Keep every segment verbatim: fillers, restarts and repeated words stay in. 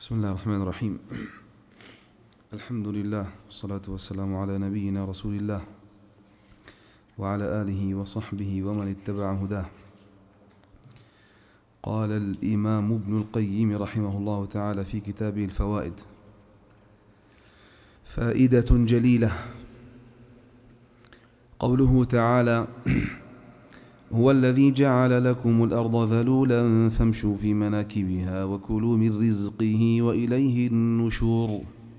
بسم الله الرحمن الرحيم. الحمد لله والصلاة والسلام على نبينا رسول الله وعلى آله وصحبه ومن اتبع هداه. قال الإمام ابن القيم رحمه الله تعالى في كتابه الفوائد: فائدة جليلة. قوله تعالى: هو الذي جعل لكم الأرض ذلولا فامشوا في مناكبها وكلوا من رزقه وإليه النشور.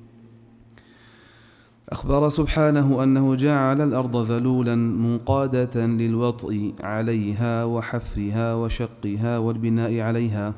أخبر سبحانه أنه جعل الأرض ذلولا منقادة للوطء عليها وحفرها وشقها والبناء عليها،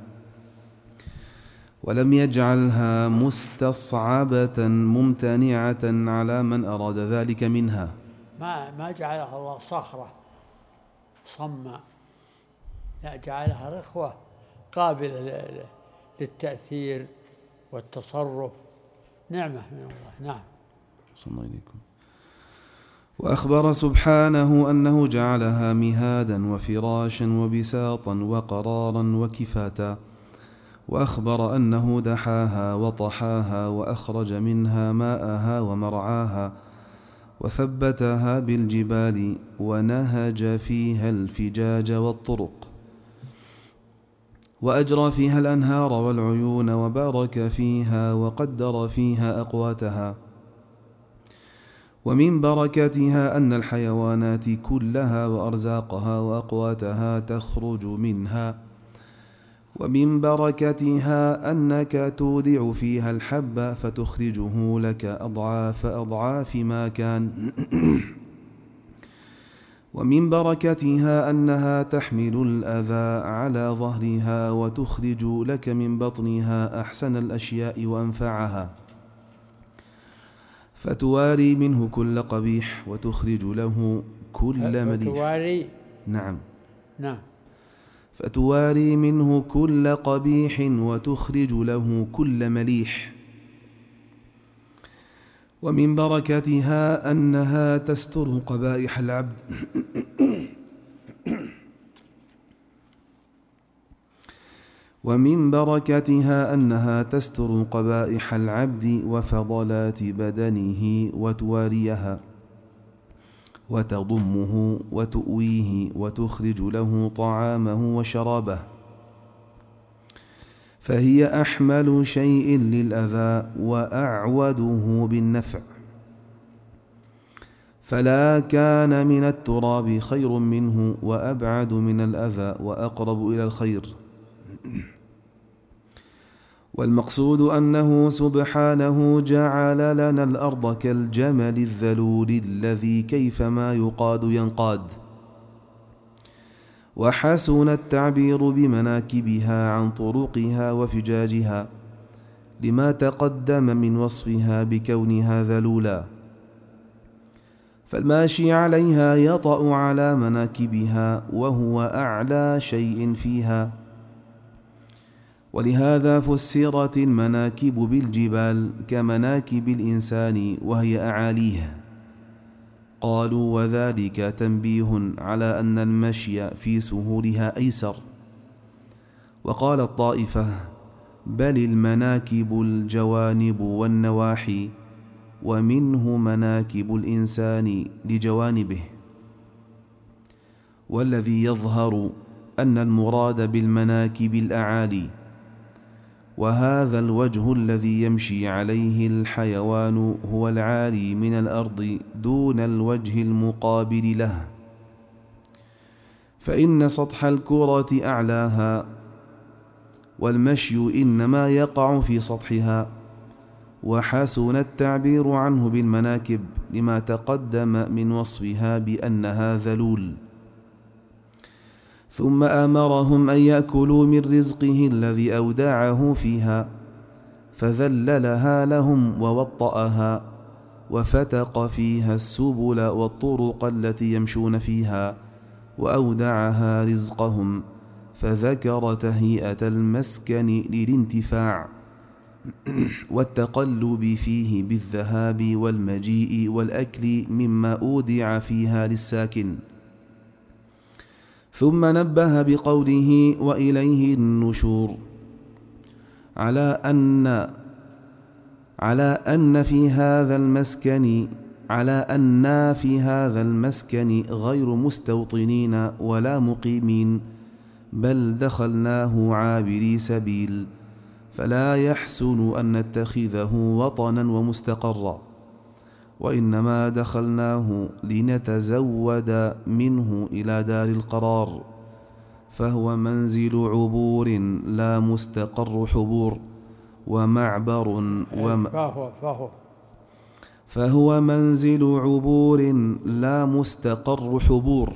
ولم يجعلها مستصعبة ممتنعة على من أراد ذلك منها. ما ما جعلها الله صخرة صمة، لا، جعلها رخوة قابلة للتأثير والتصرف، نعمة من الله. نعم. صلى الله عليكم. وأخبر سبحانه أنه جعلها مهادا وفراشا وبساطا وقرارا وكفاتا، وأخبر أنه دحاها وطحاها وأخرج منها ماءها ومرعاها وثبتها بالجبال ونهج فيها الفجاج والطرق وأجرى فيها الأنهار والعيون وبارك فيها وقدر فيها أقواتها. ومن بركاتها أن الحيوانات كلها وأرزاقها وأقواتها تخرج منها. ومن بركتها أنك تودع فيها الحب فتخرجه لك أضعاف أضعاف ما كان. ومن بركتها أنها تحمل الأذى على ظهرها وتخرج لك من بطنها أحسن الأشياء وأنفعها، فتواري منه كل قبيح وتخرج له كل مليح. فتواري نعم نعم فتواري منه كل قبيح وتخرج له كل مليح. ومن بركتها أنها تستر قبائح العبد ومن بركتها أنها تستر قبائح العبد وفضلات بدنه وتواريها وتضمه وتؤويه وتخرج له طعامه وشرابه، فهي أحمل شيء للأذى وأعوده بالنفع، فلا كان من التراب خير منه وأبعد من الأذى وأقرب إلى الخير. والمقصود أنه سبحانه جعل لنا الأرض كالجمل الذلول الذي كيفما يقاد ينقاد، وحسن التعبير بمناكبها عن طرقها وفجاجها لما تقدم من وصفها بكونها ذلولا، فالماشي عليها يطأ على مناكبها وهو أعلى شيء فيها. ولهذا فسرت المناكب بالجبال كمناكب الإنسان وهي أعاليه. قالوا وذلك تنبيه على أن المشي في سهولها أيسر. وقال الطائفة: بل المناكب الجوانب والنواحي، ومنه مناكب الإنسان لجوانبه. والذي يظهر أن المراد بالمناكب الأعالي، وهذا الوجه الذي يمشي عليه الحيوان هو العالي من الأرض دون الوجه المقابل له، فإن سطح الكرة أعلاها، والمشي إنما يقع في سطحها. وحسن التعبير عنه بالمناكب لما تقدم من وصفها بأنها ذلول. ثم أمرهم أن يأكلوا من رزقه الذي أودعه فيها، فذللها لهم ووطأها وفتق فيها السبل والطرق التي يمشون فيها، وأودعها رزقهم، فذكر تهيئة المسكن للانتفاع والتقلب فيه بالذهاب والمجيء والأكل مما أودع فيها للساكن. ثم نبه بقوله: وإليه النشور، على أن على أن في هذا المسكن على أن في هذا المسكن غير مستوطنين ولا مقيمين، بل دخلناه عابري سبيل، فلا يحسن أن نتخذه وطنا ومستقرا، وإنما دخلناه لنتزود منه إلى دار القرار، فهو منزل عبور لا مستقر حبور، ومعبر وم فهو فهو فهو منزل عبور لا مستقر حبور.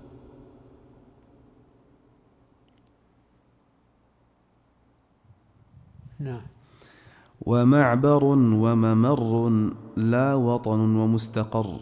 نعم. ومعبر وممر لا وطن ومستقر.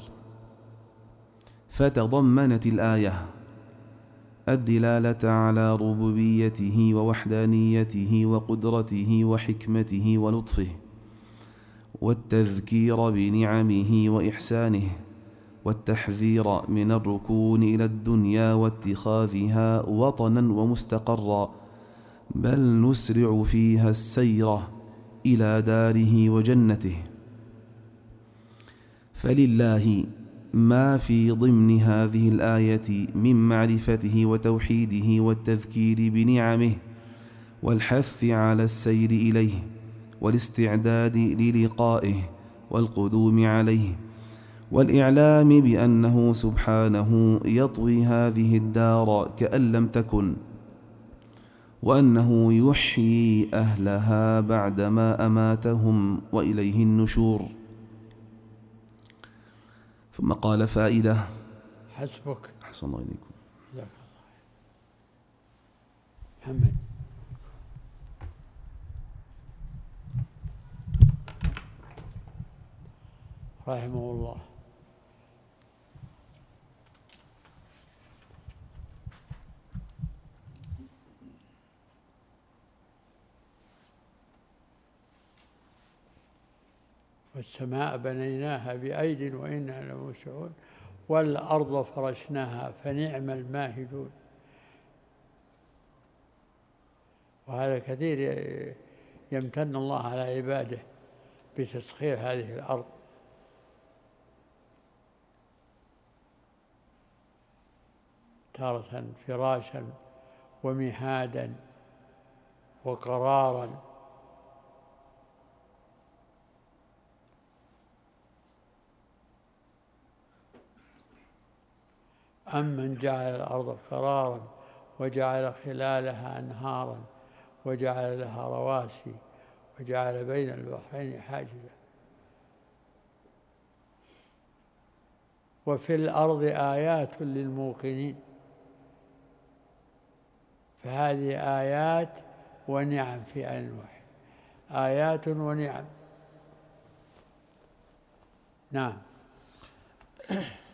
فتضمنت الآية الدلالة على ربوبيته ووحدانيته وقدرته وحكمته ولطفه، والتذكير بنعمه وإحسانه، والتحذير من الركون إلى الدنيا واتخاذها وطنا ومستقرا، بل نسرع فيها السير إلى داره وجنته. فلله ما في ضمن هذه الآية من معرفته وتوحيده والتذكير بنعمه، والحث على السير إليه، والاستعداد للقائه، والقدوم عليه، والإعلام بأنه سبحانه يطوي هذه الدار كأن لم تكن، وأنه يحيي أهلها بعدما أماتهم وإليه النشور. ثم قال فائدة. حسبك. أحسن الله إليكم. جزاك الله محمد. رحمه الله. والسماء بنيناها بأيد وإنا لموسعون، والأرض فرشناها فنعم الماهدون. وهذا كثير يمتن الله على عباده بتسخير هذه الأرض، تارة فراشا ومهادا وقرارا. أمن جعل الأرض قرارا وجعل خلالها أنهارا وجعل لها رواسي وجعل بين البحرين حاجزا. وفي الأرض آيات للموقنين. فهذه آيات ونعم في آن واحد، آيات ونعم. نعم.